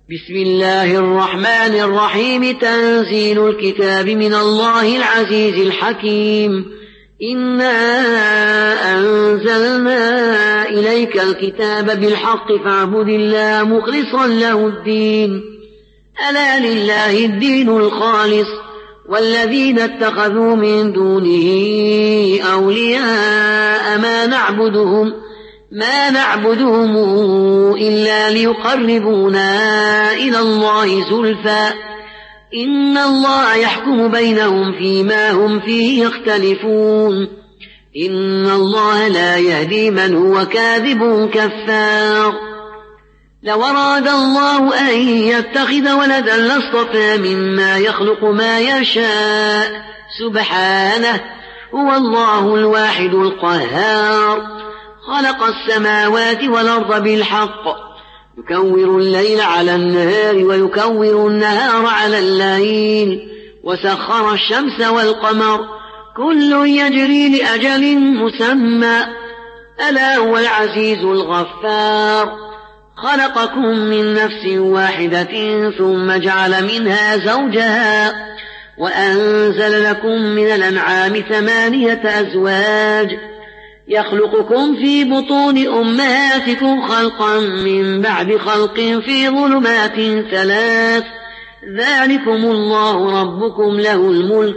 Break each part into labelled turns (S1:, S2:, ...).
S1: بسم الله الرحمن الرحيم. تنزيل الكتاب من الله العزيز الحكيم. إنا أنزلنا إليك الكتاب بالحق فاعبد الله مخلصا له الدين. ألا لله الدين الخالص والذين اتخذوا من دونه أولياء ما نعبدهم إلا ليقربونا إلى الله زلفى إن الله يحكم بينهم فيما هم فيه يختلفون. إن الله لا يهدي من هو كاذب كفار. لو أراد الله أن يتخذ ولدا لاصطفى مما يخلق ما يشاء سبحانه هو الله الواحد القهار. خلق السماوات والأرض بالحق يكور الليل على النهار ويكور النهار على الليل وسخر الشمس والقمر كل يجري لأجل مسمى ألا هو العزيز الغفار. خلقكم من نفس واحدة ثم جعل منها زوجها وأنزل لكم من الأنعام 8 أزواج يخلقكم في بطون أمهاتكم خلقا من بعد خلق في ظلمات 3 ذلكم الله ربكم له الملك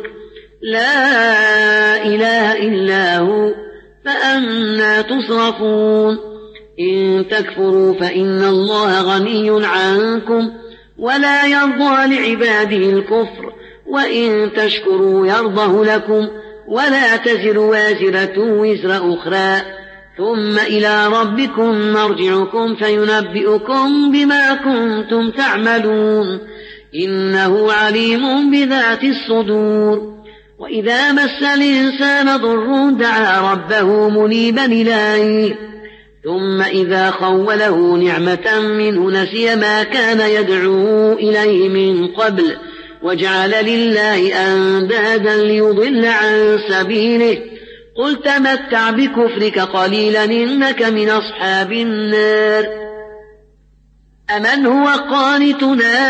S1: لا إله إلا هو فأنى تصرفون. إن تكفروا فإن الله غني عنكم ولا يرضى لعباده الكفر وإن تشكروا يرضه لكم ولا تزر وازرة وزر أخرى ثم إلى ربكم مرجعكم فينبئكم بما كنتم تعملون إنه عليم بذات الصدور. وإذا مس الإنسان ضر دعا ربه منيبا إليه ثم إذا خوله نعمة منه نسي ما كان يدعو إليه من قبل وجعل لله أندادا ليضل عن سبيله قل تمتع بكفرك قليلا إنك من أصحاب النار. أمن هو قانت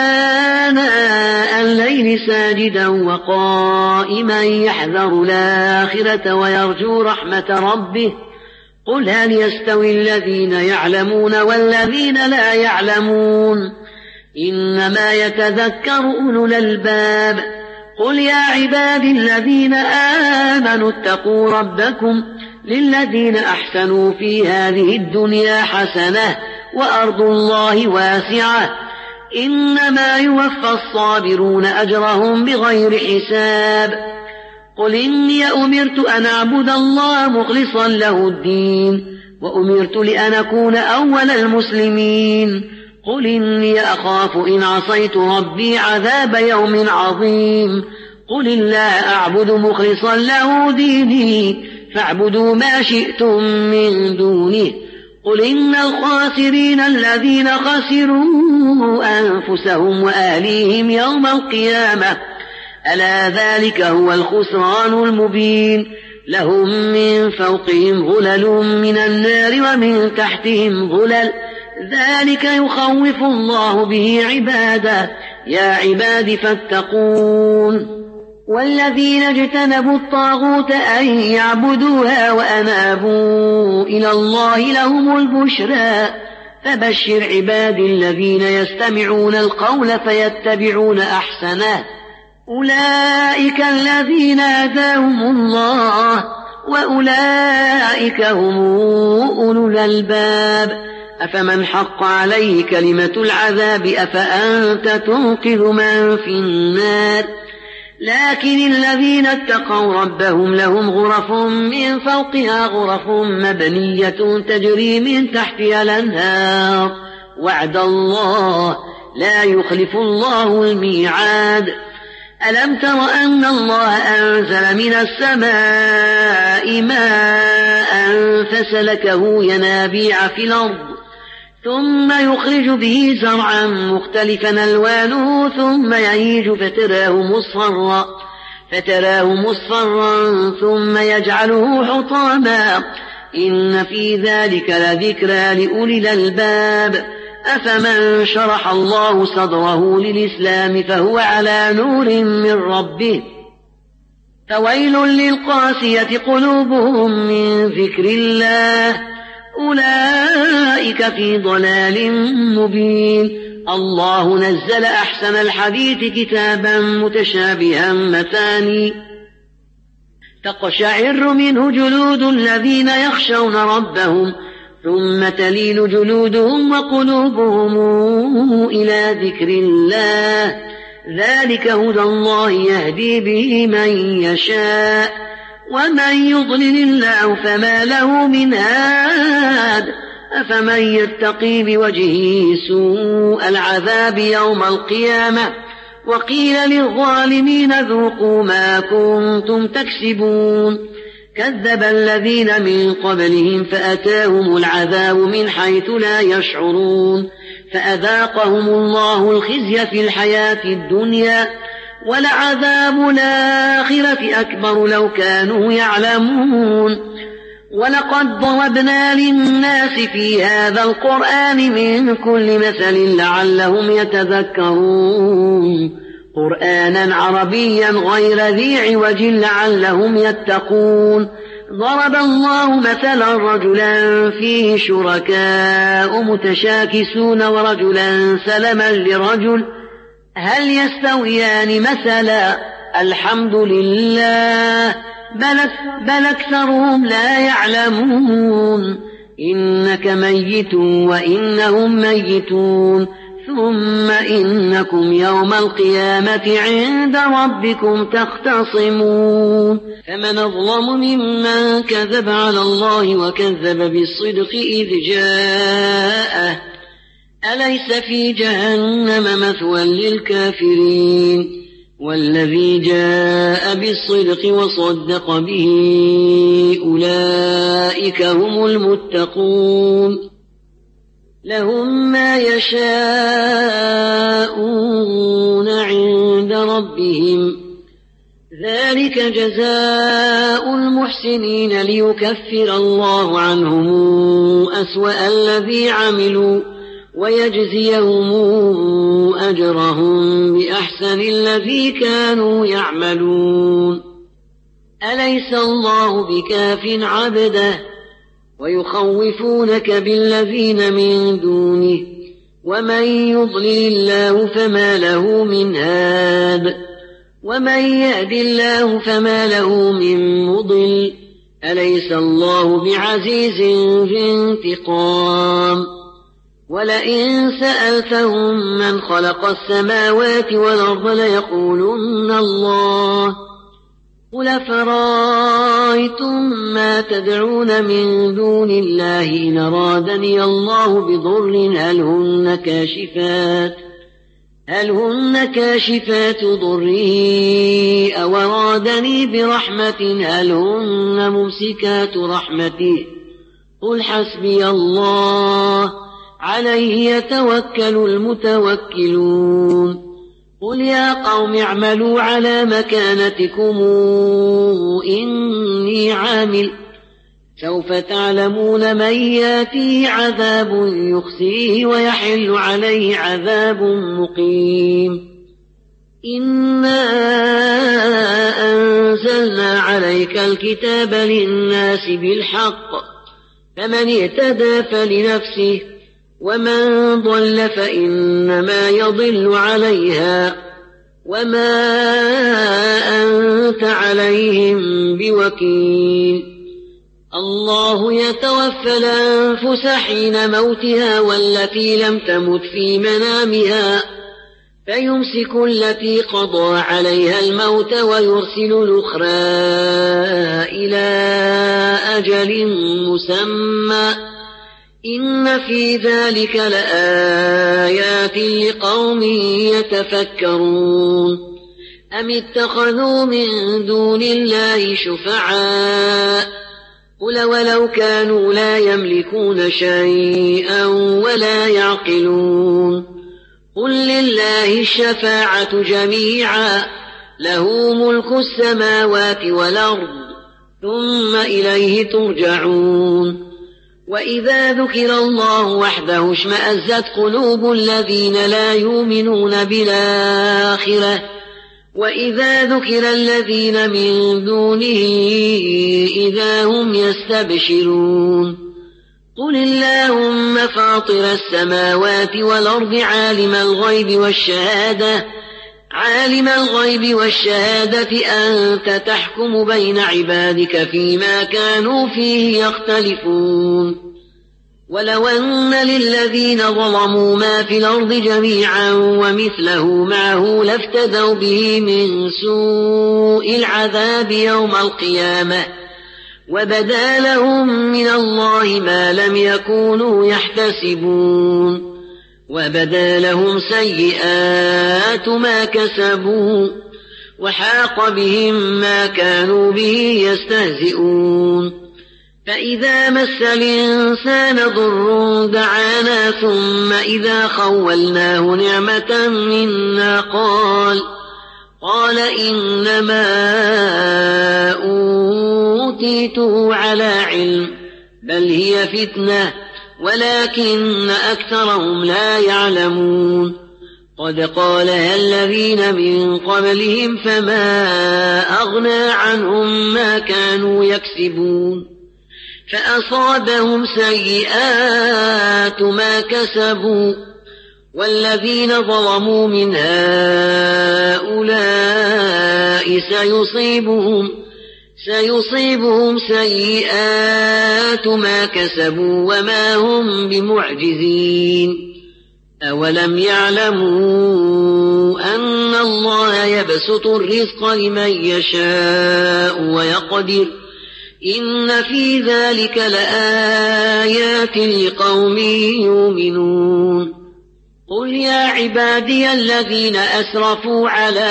S1: آناء الليل ساجدا وقائما يحذر الآخرة ويرجو رحمة ربه قل هل يستوي الذين يعلمون والذين لا يعلمون إنما يتذكر أولو الألباب. قل يا عبادي الذين آمنوا اتقوا ربكم للذين أحسنوا في هذه الدنيا حسنة وأرض الله واسعة إنما يوفى الصابرون أجرهم بغير حساب. قل إني أمرت أن أعبد الله مخلصا له الدين وأمرت لأن أكون أول المسلمين. قل إني أخاف إن عصيت ربي عذاب يوم عظيم. قل الله أعبد مخلصا له ديني فاعبدوا ما شئتم من دونه. قل إن الخاسرين الذين خسروا أنفسهم وأهليهم يوم القيامة ألا ذلك هو الخسران المبين. لهم من فوقهم ظلل من النار ومن تحتهم ظلل ذلك يخوف الله به عباده يا عباد فاتقون. والذين اجتنبوا الطاغوت أن يعبدوها وأنابوا إلى الله لهم البشرى فبشر عباد الذين يستمعون القول فيتبعون أحسنه أولئك الذين هداهم الله وأولئك هم أولو الألباب. أفمن حق عليه كلمة العذاب أفأنت تنقذ من في النار. لكن الذين اتقوا ربهم لهم غرف من فوقها غرف مبنية تجري من تحتها الأنهار وعد الله لا يخلف الله الميعاد. ألم تر أن الله أنزل من السماء ماء فسلكه ينابيع في الأرض ثم يخرج به زرعا مختلفا ألوانه ثم يهيج فتراه مصفرا ثم يجعله حطاما إن في ذلك لذكرى لأولي الألباب. أفمن شرح الله صدره للإسلام فهو على نور من ربه فويل للقاسية قلوبهم من ذكر الله أولئك في ضلال مبين الله نزل أحسن الحديث كتابا متشابها مثاني تقشعر منه جلود الذين يخشون ربهم ثم تلين جلودهم وقلوبهم إلى ذكر الله ذلك هدى الله يهدي به من يشاء ومن يضلل الله فما له من هاد أفمن يتقي بوجهه سوء العذاب يوم القيامة وقيل للظالمين ذوقوا ما كنتم تكسبون كذب الذين من قبلهم فأتاهم العذاب من حيث لا يشعرون فأذاقهم الله الخزي في الحياة الدنيا ولعذاب الآخرة أكبر لو كانوا يعلمون ولقد ضربنا للناس في هذا القرآن من كل مثل لعلهم يتذكرون قرآنا عربيا غير ذي عوج لعلهم يتقون ضرب الله مثلا رجلا فيه شركاء متشاكسون ورجلا سلما لرجل هل يستويان مثلا الحمد لله بل أكثرهم لا يعلمون إنك ميت وإنهم ميتون ثم إنكم يوم القيامة عند ربكم تختصمون فمن أظلم ممن كذب على الله وكذب بالصدق إذ جاءه أليس في جهنم مثوى للكافرين والذي جاء بالصدق وصدق به أولئك هم المتقون لهم ما يشاءون عند ربهم ذلك جزاء المحسنين ليكفر الله عنهم أسوأ الذي عملوا ويجزيهم أجرهم بأحسن الذي كانوا يعملون أليس الله بكاف عبده ويخوفونك بالذين من دونه ومن يضلل الله فما له من هاد ومن يهد الله فما له من مضل أليس الله بعزيز ذي انتقام ولئن سألتهم من خلق السماوات والأرض ليقولن الله قل أفرأيتم ما تدعون من دون الله إن أرادني الله بضر هل هن كاشفات ضره أو أرادني برحمة هل هن ممسكات رحمته قل حسبي الله عليه يتوكل المتوكلون قل يا قوم اعملوا على مكانتكم إني عامل سوف تعلمون من ياتيه عذاب يخزيه ويحل عليه عذاب مقيم إنا أنزلنا عليك الكتاب للناس بالحق فمن اهتدى فلنفسه ومن ضل فإنما يضل عليها وما أنت عليهم بوكيل الله يتوفى الأنفس حين موتها والتي لم تمت في منامها فيمسك التي قضى عليها الموت ويرسل الأخرى إلى أجل مسمى إن في ذلك لآيات لقوم يتفكرون أم اتخذوا من دون الله شفعاء قل ولو كانوا لا يملكون شيئا ولا يعقلون قل لله الشفاعة جميعا له ملك السماوات والأرض ثم إليه ترجعون وإذا ذكر الله وحده اشمأزت قلوب الذين لا يؤمنون بالآخرة وإذا ذكر الذين من دونه إذا هم يستبشرون قل اللهم فاطر السماوات والأرض عالم الغيب والشهادة أنت تحكم بين عبادك فيما كانوا فيه يختلفون ولو أن للذين ظلموا ما في الأرض جميعا ومثله معه لافتدوا به من سوء العذاب يوم القيامة وبدا لهم من الله ما لم يكونوا يحتسبون وبدا لهم سيئات ما كسبوا وحاق بهم ما كانوا به يستهزئون فإذا مس الإنسان ضر دعانا ثم إذا خولناه نعمة منا قال إنما أوتيته على علم بل هي فتنة ولكن أكثرهم لا يعلمون قد قالها الذين من قبلهم فما أغنى عنهم ما كانوا يكسبون فأصابهم سيئات ما كسبوا والذين ظلموا من هؤلاء سيصيبهم سيئات ما كسبوا وما هم بمعجزين أولم يعلموا أن الله يبسط الرزق لمن يشاء ويقدر إن في ذلك لآيات لقوم يؤمنون قل يا عبادي الذين أسرفوا على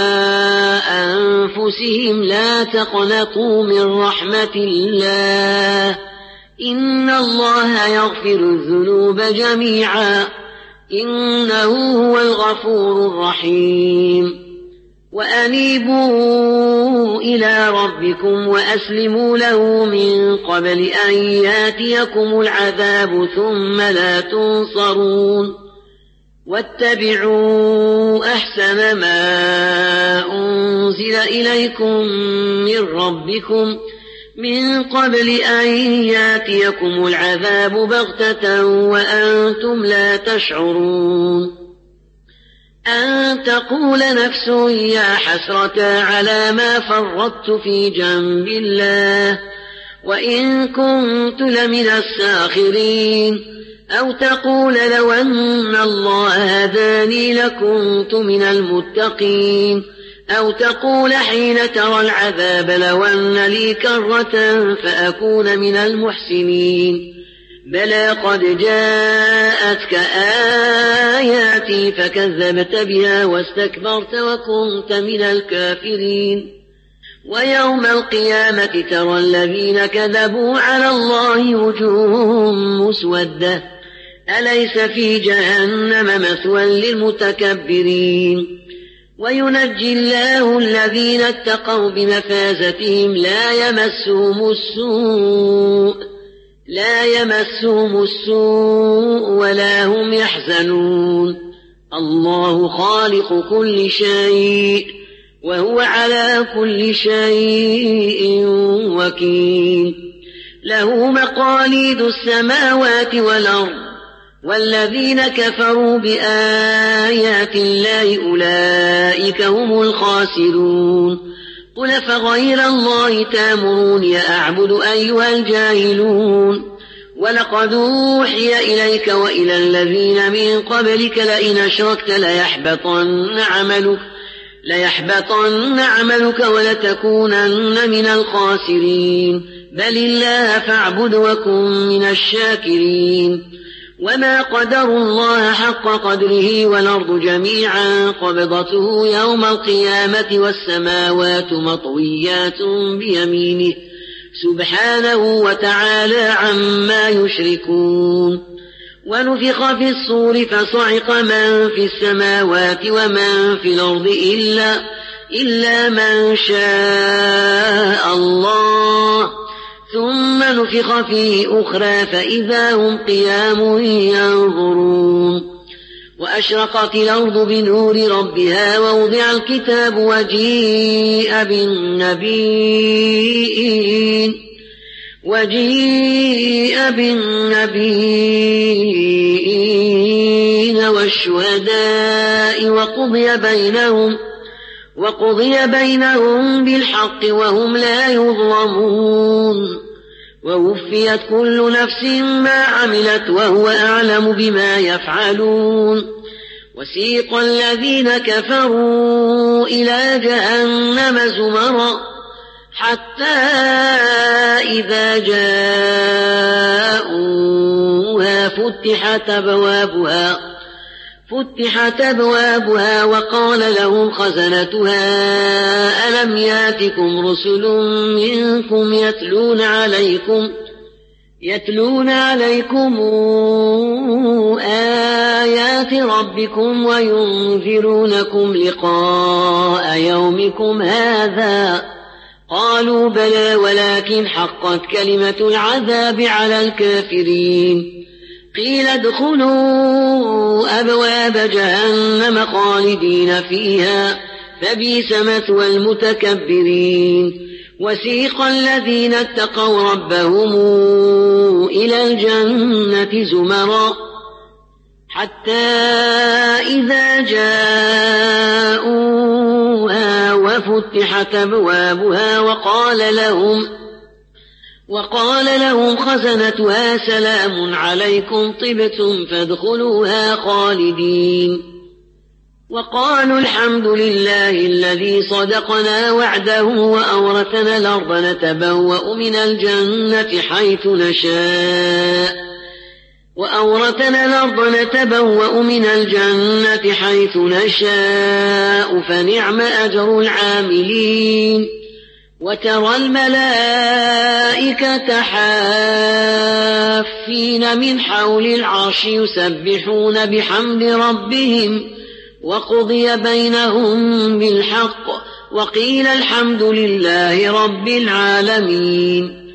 S1: أنفسهم لا تقنطوا من رحمة الله إن الله يغفر الذنوب جميعا إنه هو الغفور الرحيم وأنيبوا إلى ربكم وأسلموا له من قبل أن ياتيكم العذاب ثم لا تنصرون واتبعوا أحسن ما أنزل إليكم من ربكم من قبل أن ياتيكم العذاب بغتة وأنتم لا تشعرون أن تقول نفس يا حسرة على ما فرطت في جنب الله وإن كنت لمن الساخرين أو تقول لو أن الله هداني لكنت من المتقين أو تقول حين ترى العذاب لو أن لي كرة فأكون من المحسنين بلى قد جاءتك آياتي فكذبت بها واستكبرت وكنت من الكافرين ويوم القيامة ترى الذين كذبوا على الله وجوههم مسودة أليس في جهنم مثوى للمتكبرين وينجي الله الذين اتقوا بمفازتهم لا يمسهم السوء ولا هم يحزنون الله خالق كل شيء وهو على كل شيء وكيل له مقاليد السماوات والأرض والذين كفروا بآيات الله أولئك هم الخاسرون قل فغير الله تامروني أعبد أيها الجاهلون ولقد أوحي إليك وإلى الذين من قبلك لئن أشركت ليحبطن عملك ولتكونن من الخاسرين بل الله فاعبد وكن من الشاكرين وما قدروا الله حق قدره والأرض جميعا قبضته يوم القيامة والسماوات مطويات بيمينه سبحانه وتعالى عما يشركون ونفخ في الصور فصعق من في السماوات ومن في الأرض إلا من شاء الله ثم نفخ فيه أخرى فإذا هم قيام ينظرون وأشرقت الأرض بنور ربها ووضع الكتاب وجيء بالنبيين والشهداء وقضي بينهم بالحق وهم لا يظلمون ووفيت كل نفس ما عملت وهو أعلم بما يفعلون وسيق الذين كفروا إلى جهنم زمرا حتى إذا جاءوها فتحت أبوابها وقال لهم خزنتها ألم ياتكم رسل منكم يتلون عليكم آيات ربكم وينذرونكم لقاء يومكم هذا قالوا بلى ولكن حقت كلمة العذاب على الكافرين قيل ادخلوا أبواب جهنم خالدين فيها فبئس مثوى المتكبرين وسيق الذين اتقوا ربهم إلى الجنة زمرا حتى إذا جاءوها وفتحت أبوابها وقال لهم خزنتها سلام عليكم طبتم فادخلوها خالدين وقالوا الحمد لله الذي صدقنا وعده وأورثنا الأرض نتبوأ من الجنة حيث نشاء فنعم أجر العاملين وترى الملائكة حافين من حول العرش يسبحون بحمد ربهم وقضي بينهم بالحق وقيل الحمد لله رب العالمين